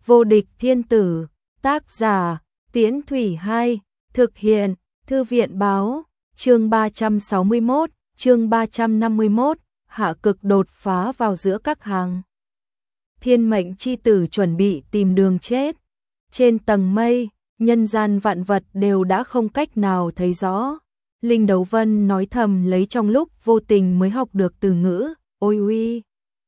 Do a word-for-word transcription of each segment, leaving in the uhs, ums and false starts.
Vô địch thiên tử, tác giả, Tiễn Thủy hai, thực hiện, Thư viện báo, chương ba trăm sáu mươi mốt, chương ba trăm năm mươi mốt, hạ cực đột phá vào giữa các hàng. Thiên mệnh chi tử chuẩn bị tìm đường chết. Trên tầng mây, nhân gian vạn vật đều đã không cách nào thấy rõ. Linh Đấu Vân nói thầm lấy trong lúc vô tình mới học được từ ngữ, ôi uy,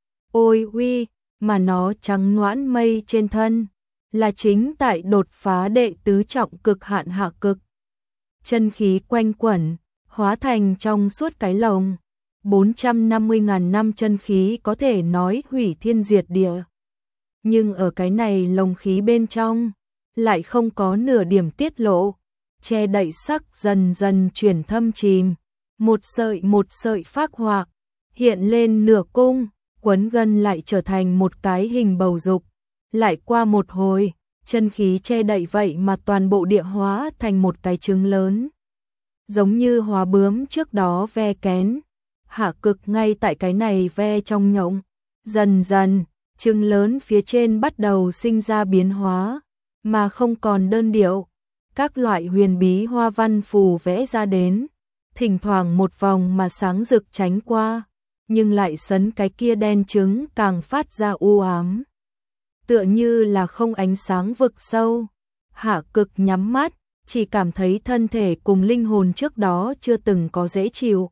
ôi uy, mà nó trắng noãn mây trên thân, là chính tại đột phá đệ tứ trọng cực hạn hạ cực. Chân khí quanh quẩn, hóa thành trong suốt cái lồng, bốn trăm năm mươi ngàn năm chân khí có thể nói hủy thiên diệt địa. Nhưng ở cái này lồng khí bên trong, lại không có nửa điểm tiết lộ, che đậy sắc dần dần chuyển thâm chìm, một sợi một sợi phác họa, hiện lên nửa cung, quấn gân lại trở thành một cái hình bầu dục, lại qua một hồi, chân khí che đậy vậy mà toàn bộ địa hóa thành một cái trứng lớn. Giống như hóa bướm trước đó ve kén, hạ cực ngay tại cái này ve trong nhộng, dần dần, trứng lớn phía trên bắt đầu sinh ra biến hóa, mà không còn đơn điệu. Các loại huyền bí hoa văn phù vẽ ra đến, thỉnh thoảng một vòng mà sáng rực tránh qua, nhưng lại sấn cái kia đen trứng càng phát ra u ám. Tựa như là không ánh sáng vực sâu, hạ cực nhắm mắt, chỉ cảm thấy thân thể cùng linh hồn trước đó chưa từng có dễ chịu.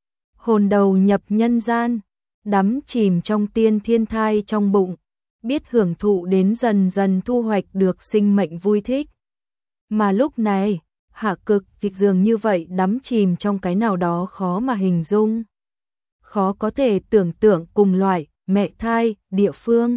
Hồn đầu nhập nhân gian, đắm chìm trong tiên thiên thai trong bụng, biết hưởng thụ đến dần dần thu hoạch được sinh mệnh vui thích. Mà lúc này, hạ cực việc dường như vậy đắm chìm trong cái nào đó khó mà hình dung. Khó có thể tưởng tượng cùng loại, mẹ thai, địa phương.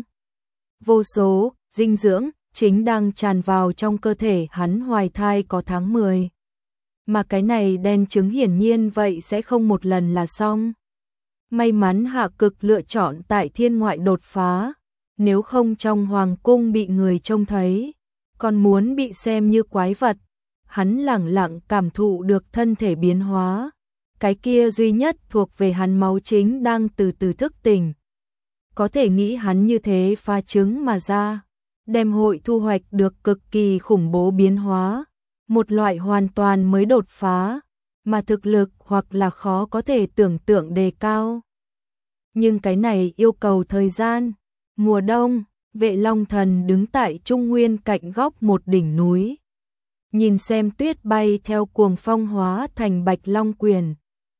Vô số, dinh dưỡng, chính đang tràn vào trong cơ thể hắn hoài thai có tháng mười. Mà cái này đen trứng hiển nhiên vậy sẽ không một lần là xong. May mắn hạ cực lựa chọn tại thiên ngoại đột phá, nếu không trong hoàng cung bị người trông thấy, còn muốn bị xem như quái vật. Hắn lẳng lặng cảm thụ được thân thể biến hóa, cái kia duy nhất thuộc về hắn máu chính đang từ từ thức tỉnh. Có thể nghĩ hắn như thế pha trứng mà ra, đem hội thu hoạch được cực kỳ khủng bố biến hóa, một loại hoàn toàn mới đột phá, mà thực lực hoặc là khó có thể tưởng tượng đề cao. Nhưng cái này yêu cầu thời gian. Mùa đông, Vệ Long Thần đứng tại trung nguyên cạnh góc một đỉnh núi, nhìn xem tuyết bay theo cuồng phong hóa thành bạch long quyền.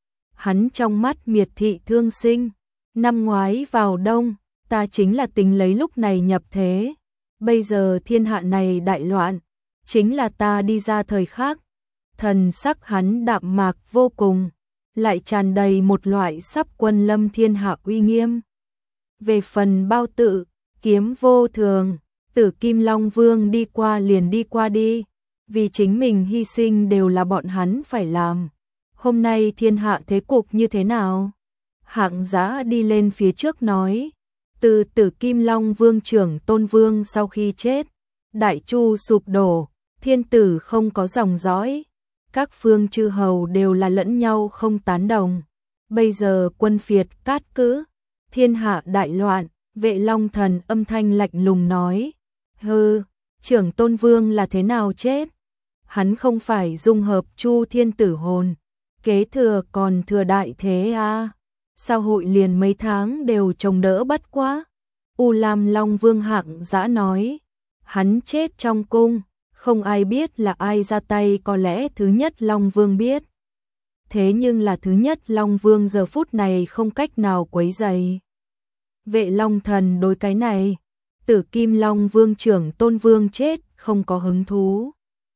Hắn trong mắt miệt thị thương sinh, năm ngoái vào đông, ta chính là tính lấy lúc này nhập thế, bây giờ thiên hạ này đại loạn, chính là ta đi ra thời khắc. Thần sắc hắn đạm mạc vô cùng, lại tràn đầy một loại sắp quân lâm thiên hạ uy nghiêm. Về phần Bao Tự, kiếm vô thường, Tử Kim Long Vương đi qua liền đi qua đi, vì chính mình hy sinh đều là bọn hắn phải làm. Hôm nay thiên hạ thế cục như thế nào? Hạng Giá đi lên phía trước nói, từ Tử Kim Long Vương trưởng Tôn Vương sau khi chết, Đại Chu sụp đổ, thiên tử không có dòng dõi, các phương chư hầu đều là lẫn nhau không tán đồng. Bây giờ quân phiệt cát cứ, thiên hạ đại loạn. Vệ Long Thần âm thanh lạnh lùng nói, hừ, trưởng Tôn Vương là thế nào chết? Hắn không phải dung hợp Chu thiên tử hồn, kế thừa còn thừa đại thế à? Sao hội liền mấy tháng đều trông đỡ bất quá? U Lam Long Vương Hạng Dã nói, hắn chết trong cung, không ai biết là ai ra tay, có lẽ thứ nhất Long Vương biết. Thế nhưng là thứ nhất Long Vương giờ phút này không cách nào quấy rầy. Vệ Long Thần đối cái này, Tử Kim Long Vương trưởng Tôn Vương chết không có hứng thú.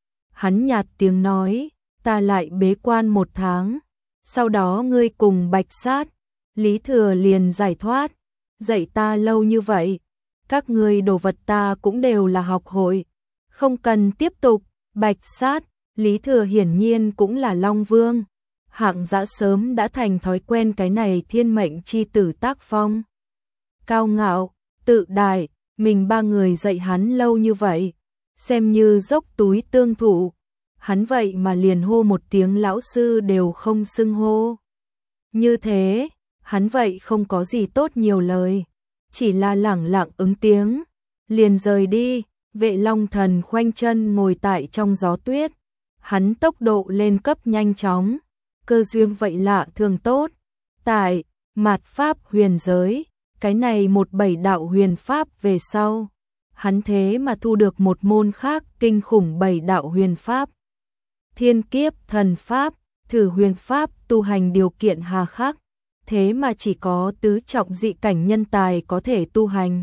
Hắn nhạt tiếng nói, ta lại bế quan một tháng, sau đó ngươi cùng Bạch Sát, Lý Thừa liền giải thoát, dạy ta lâu như vậy, các ngươi đồ vật ta cũng đều là học hội, không cần tiếp tục. Bạch Sát, Lý Thừa hiển nhiên cũng là Long Vương. Hạng Dã sớm đã thành thói quen cái này thiên mệnh chi tử tác phong. Cao ngạo, tự đại, mình ba người dạy hắn lâu như vậy, xem như dốc túi tương thụ, hắn vậy mà liền hô một tiếng lão sư đều không xưng hô. Như thế, hắn vậy không có gì tốt nhiều lời, chỉ là lẳng lặng ứng tiếng, liền rời đi. Vệ Long Thần khoanh chân ngồi tại trong gió tuyết, hắn tốc độ lên cấp nhanh chóng, cơ duyên vậy lạ thường tốt. Tại mạt pháp huyền giới, cái này một bảy đạo huyền pháp về sau, hắn thế mà thu được một môn khác kinh khủng bảy đạo huyền pháp. Thiên kiếp thần pháp, thử huyền pháp tu hành điều kiện hà khắc, thế mà chỉ có tứ trọng dị cảnh nhân tài có thể tu hành.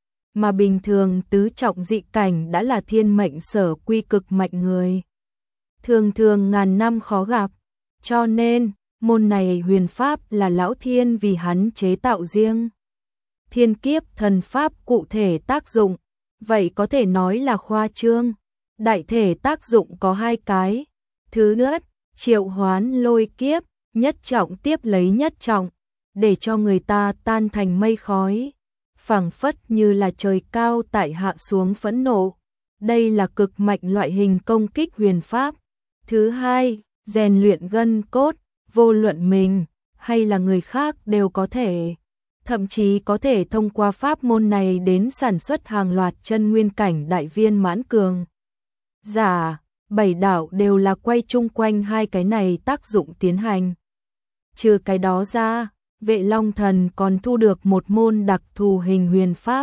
Mà bình thường tứ trọng dị cảnh đã là thiên mệnh sở quy cực mạnh người. Thường thường ngàn năm khó gặp, cho nên môn này huyền pháp là lão thiên vì hắn chế tạo riêng. Thiên kiếp thần pháp cụ thể tác dụng, vậy có thể nói là khoa trương. Đại thể tác dụng có hai cái. Thứ nhất, triệu hoán lôi kiếp, nhất trọng tiếp lấy nhất trọng, để cho người ta tan thành mây khói, phảng phất như là trời cao tại hạ xuống phẫn nộ. Đây là cực mạnh loại hình công kích huyền pháp. Thứ hai, rèn luyện gân cốt, vô luận mình hay là người khác đều có thể, thậm chí có thể thông qua pháp môn này đến sản xuất hàng loạt chân nguyên cảnh đại viên mãn cường giả. Bảy đạo đều là quay chung quanh hai cái này tác dụng tiến hành. Trừ cái đó ra, Vệ Long Thần còn thu được một môn đặc thù hình huyền pháp.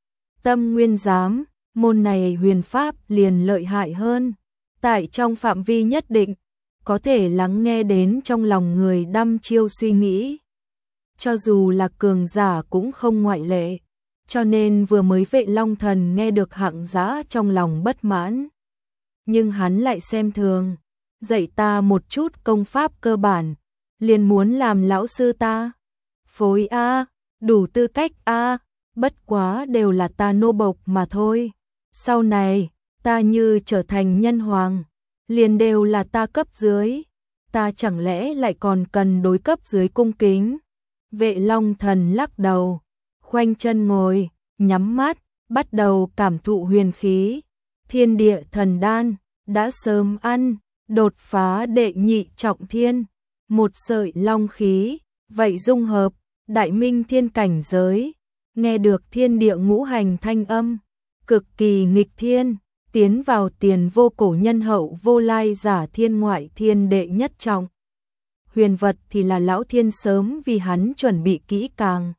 Tâm Nguyên Giám, môn này huyền pháp liền lợi hại hơn. Tại trong phạm vi nhất định, có thể lắng nghe đến trong lòng người đăm chiêu suy nghĩ. Cho dù là cường giả cũng không ngoại lệ. Cho nên vừa mới Vệ Long Thần nghe được hạng giá trong lòng bất mãn. Nhưng hắn lại xem thường, dạy ta một chút công pháp cơ bản, liền muốn làm lão sư ta. Phối a, đủ tư cách a, bất quá đều là ta nô bộc mà thôi. Sau này, ta như trở thành nhân hoàng, liền đều là ta cấp dưới, ta chẳng lẽ lại còn cần đối cấp dưới cung kính. Vệ Long Thần lắc đầu, khoanh chân ngồi, nhắm mắt, bắt đầu cảm thụ huyền khí. Thiên địa thần đan, đã sớm ăn, đột phá đệ nhị trọng thiên, một sợi long khí, vậy dung hợp, đại minh thiên cảnh giới, nghe được thiên địa ngũ hành thanh âm, cực kỳ nghịch thiên, tiến vào tiền vô cổ nhân hậu vô lai giả thiên ngoại thiên đệ nhất trọng. Huyền vật thì là lão thiên sớm vì hắn chuẩn bị kỹ càng.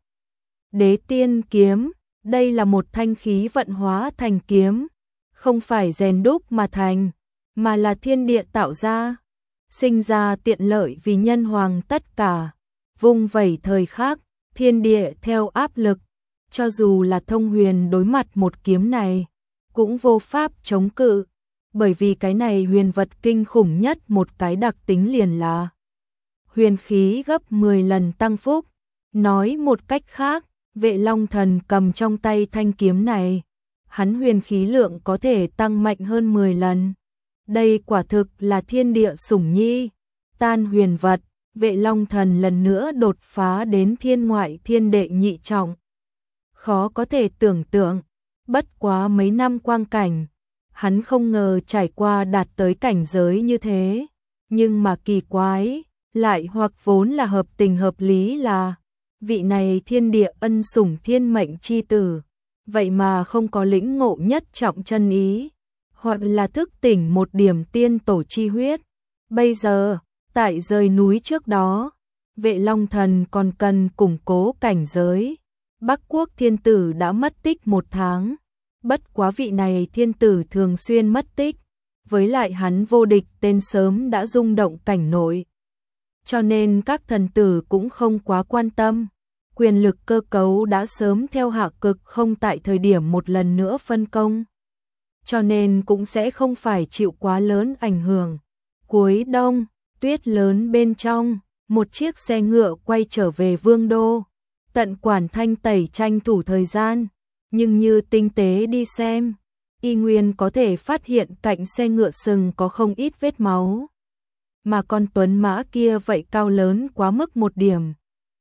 Đế tiên kiếm, đây là một thanh khí vận hóa thành kiếm, không phải rèn đúc mà thành, mà là thiên địa tạo ra, sinh ra tiện lợi vì nhân hoàng tất cả. Vung vẩy thời khắc, thiên địa theo áp lực, cho dù là thông huyền đối mặt một kiếm này, cũng vô pháp chống cự, bởi vì cái này huyền vật kinh khủng nhất một cái đặc tính liền là huyền khí gấp mười lần tăng phúc. Nói một cách khác, Vệ Long Thần cầm trong tay thanh kiếm này, hắn huyền khí lượng có thể tăng mạnh hơn mười lần. Đây quả thực là thiên địa sủng nhi, tan huyền vật. Vệ Long Thần lần nữa đột phá đến thiên ngoại thiên đệ nhị trọng. Khó có thể tưởng tượng, bất quá mấy năm quang cảnh, hắn không ngờ trải qua đạt tới cảnh giới như thế. Nhưng mà kỳ quái, lại hoặc vốn là hợp tình hợp lý là, vị này thiên địa ân sủng thiên mệnh chi tử, vậy mà không có lĩnh ngộ nhất trọng chân ý, hoặc là thức tỉnh một điểm tiên tổ chi huyết. Bây giờ, tại rời núi trước đó, Vệ Long Thần còn cần củng cố cảnh giới. Bắc Quốc thiên tử đã mất tích một tháng, bất quá vị này thiên tử thường xuyên mất tích, với lại hắn vô địch tên sớm đã rung động cảnh nội. Cho nên các thần tử cũng không quá quan tâm, quyền lực cơ cấu đã sớm theo hạ cực không tại thời điểm một lần nữa phân công. Cho nên cũng sẽ không phải chịu quá lớn ảnh hưởng. Cuối đông, tuyết lớn bên trong, một chiếc xe ngựa quay trở về vương đô. Tận Quản Thanh Tẩy tranh thủ thời gian, nhưng như tinh tế đi xem, y nguyên có thể phát hiện cạnh xe ngựa sừng có không ít vết máu. Mà con tuấn mã kia vậy cao lớn quá mức một điểm.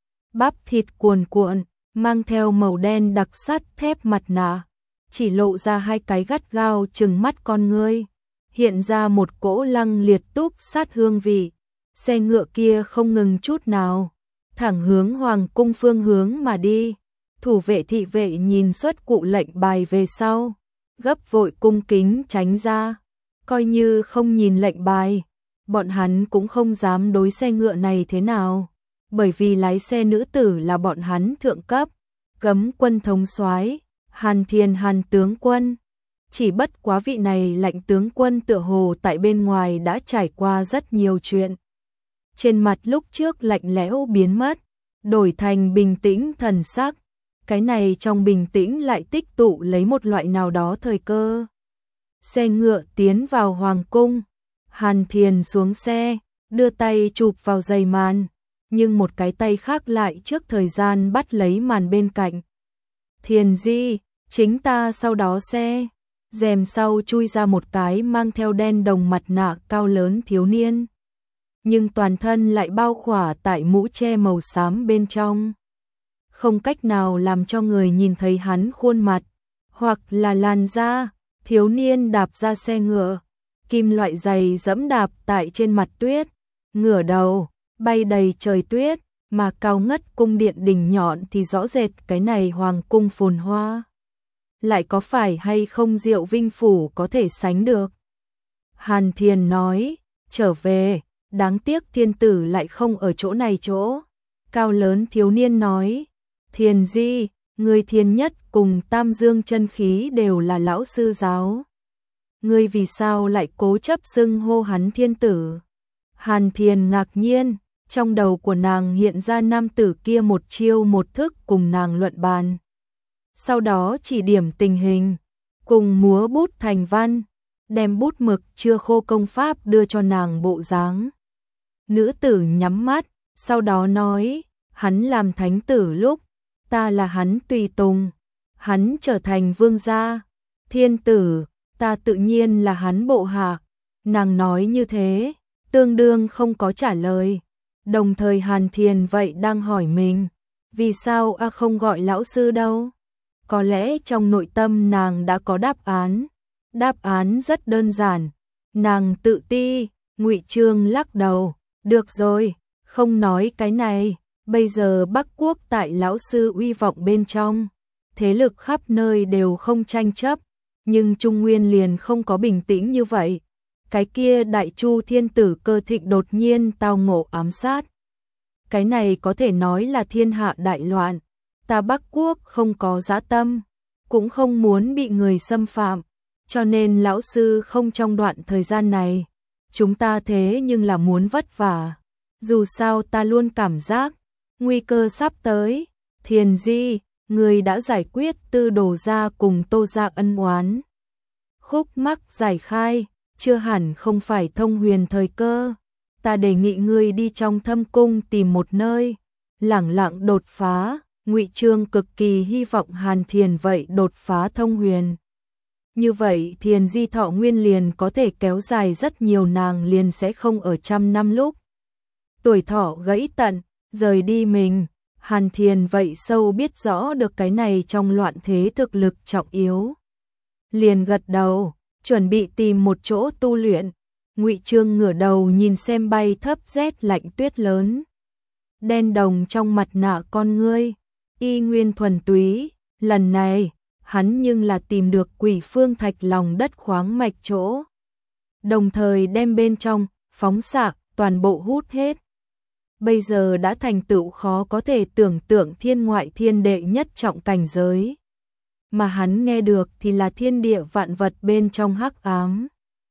Bắp thịt cuồn cuộn, mang theo màu đen đặc sắt thép mặt nạ, chỉ lộ ra hai cái gắt gao trừng mắt con ngươi, hiện ra một cỗ lăng liệt túc sát hương vị. Xe ngựa kia không ngừng chút nào, thẳng hướng hoàng cung phương hướng mà đi. Thủ vệ thị vệ nhìn xuất cụ lệnh bài về sau, gấp vội cung kính tránh ra, coi như không nhìn lệnh bài, bọn hắn cũng không dám đối xe ngựa này thế nào, bởi vì lái xe nữ tử là bọn hắn thượng cấp, Cấm quân thống soái, Hàn Thiên Hàn tướng quân. Chỉ bất quá vị này lệnh tướng quân tựa hồ tại bên ngoài đã trải qua rất nhiều chuyện. Trên mặt lúc trước lạnh lẽo biến mất, đổi thành bình tĩnh thần sắc. Cái này trong bình tĩnh lại tích tụ lấy một loại nào đó thời cơ. Xe ngựa tiến vào hoàng cung, Hàn Thiền xuống xe, đưa tay chụp vào dây màn, nhưng một cái tay khác lại trước thời gian bắt lấy màn bên cạnh. Thiền Di, chính ta sau đó xe. Rèm sau chui ra một cái mang theo đen đồng mặt nạ cao lớn thiếu niên, nhưng toàn thân lại bao khỏa tại mũ che màu xám bên trong, không cách nào làm cho người nhìn thấy hắn khuôn mặt, hoặc là làn da. Thiếu niên đạp ra xe ngựa, kim loại giày dẫm đạp tại trên mặt tuyết, ngửa đầu, bay đầy trời tuyết, mà cao ngất cung điện đỉnh nhọn thì rõ rệt cái này hoàng cung phồn hoa. Lại có phải hay không Diệu Vinh Phủ có thể sánh được? Hàn Thiền nói, trở về, đáng tiếc thiên tử lại không ở chỗ này chỗ. Cao lớn thiếu niên nói, Thiền Di, người thiên nhất cùng Tam Dương chân khí đều là lão sư giáo. Ngươi vì sao lại cố chấp xưng hô hắn thiên tử? Hàn Thiền ngạc nhiên, trong đầu của nàng hiện ra nam tử kia một chiêu một thức cùng nàng luận bàn. Sau đó chỉ điểm tình hình, cùng múa bút thành văn, đem bút mực chưa khô công pháp đưa cho nàng bộ dáng. Nữ tử nhắm mắt, sau đó nói, hắn làm thánh tử lúc, ta là hắn tùy tùng, hắn trở thành vương gia, thiên tử, ta tự nhiên là hắn bộ hạ. Nàng nói như thế, tương đương không có trả lời. Đồng thời Hàn Thiền vậy đang hỏi mình, vì sao a không gọi lão sư đâu? Có lẽ trong nội tâm nàng đã có đáp án. Đáp án rất đơn giản. Nàng tự ti. Ngụy Trương lắc đầu, được rồi, không nói cái này. Bây giờ Bắc Quốc tại lão sư uy vọng bên trong, thế lực khắp nơi đều không tranh chấp, nhưng Trung Nguyên liền không có bình tĩnh như vậy. Cái kia Đại Chu thiên tử Cơ Thịnh đột nhiên tao ngộ ám sát. Cái này có thể nói là thiên hạ đại loạn. Ta Bắc Quốc không có dã tâm, cũng không muốn bị người xâm phạm, cho nên lão sư không trong đoạn thời gian này. Chúng ta thế nhưng là muốn vất vả. Dù sao ta luôn cảm giác nguy cơ sắp tới. Thiền Di, người đã giải quyết Tư Đồ gia cùng Tô gia ân oán. Khúc mắc giải khai, chưa hẳn không phải thông huyền thời cơ. Ta đề nghị ngươi đi trong thâm cung tìm một nơi, lẳng lặng đột phá. Ngụy Trương cực kỳ hy vọng Hàn Thiền vậy đột phá thông huyền. Như vậy Thiền Di thọ nguyên liền có thể kéo dài rất nhiều, nàng liền sẽ không ở trăm năm lúc tuổi thọ gãy tận, rời đi mình. Hàn Thiền vậy sâu biết rõ được cái này trong loạn thế thực lực trọng yếu. Liền gật đầu, chuẩn bị tìm một chỗ tu luyện. Ngụy Trương ngửa đầu nhìn xem bay thấp rét lạnh tuyết lớn. Đen đồng trong mặt nạ con ngươi, y nguyên thuần túy, lần này, hắn nhưng là tìm được Quỷ Phương Thạch lòng đất khoáng mạch chỗ. Đồng thời đem bên trong, phóng xạ, toàn bộ hút hết. Bây giờ đã thành tựu khó có thể tưởng tượng thiên ngoại thiên đệ nhất trọng cảnh giới. Mà hắn nghe được thì là thiên địa vạn vật bên trong hắc ám.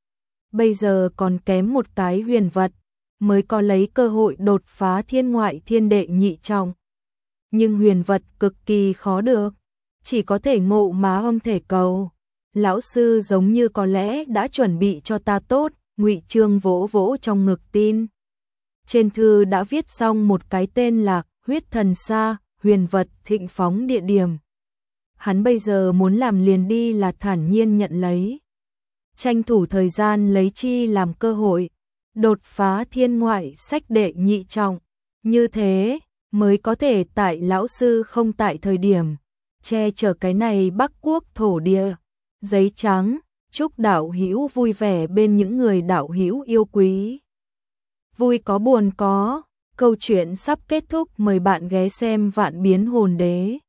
Bây giờ còn kém một cái huyền vật, mới có lấy cơ hội đột phá thiên ngoại thiên đệ nhị trọng. Nhưng huyền vật cực kỳ khó được, chỉ có thể ngộ má không thể cầu. Lão sư giống như có lẽ đã chuẩn bị cho ta tốt. Ngụy Trương vỗ vỗ trong ngực tin. Trên thư đã viết xong một cái tên là Huyết Thần Sa, huyền vật thịnh phóng địa điểm. Hắn bây giờ muốn làm liền đi là thản nhiên nhận lấy. Tranh thủ thời gian lấy chi làm cơ hội, đột phá thiên ngoại sách đệ nhị trọng. Như thế, mới có thể tại lão sư không tại thời điểm, che chở cái này Bắc Quốc thổ địa. Giấy trắng, chúc đạo hữu vui vẻ bên những người đạo hữu yêu quý. Vui có buồn có, câu chuyện sắp kết thúc, mời bạn ghé xem Vạn Biến Hồn Đế.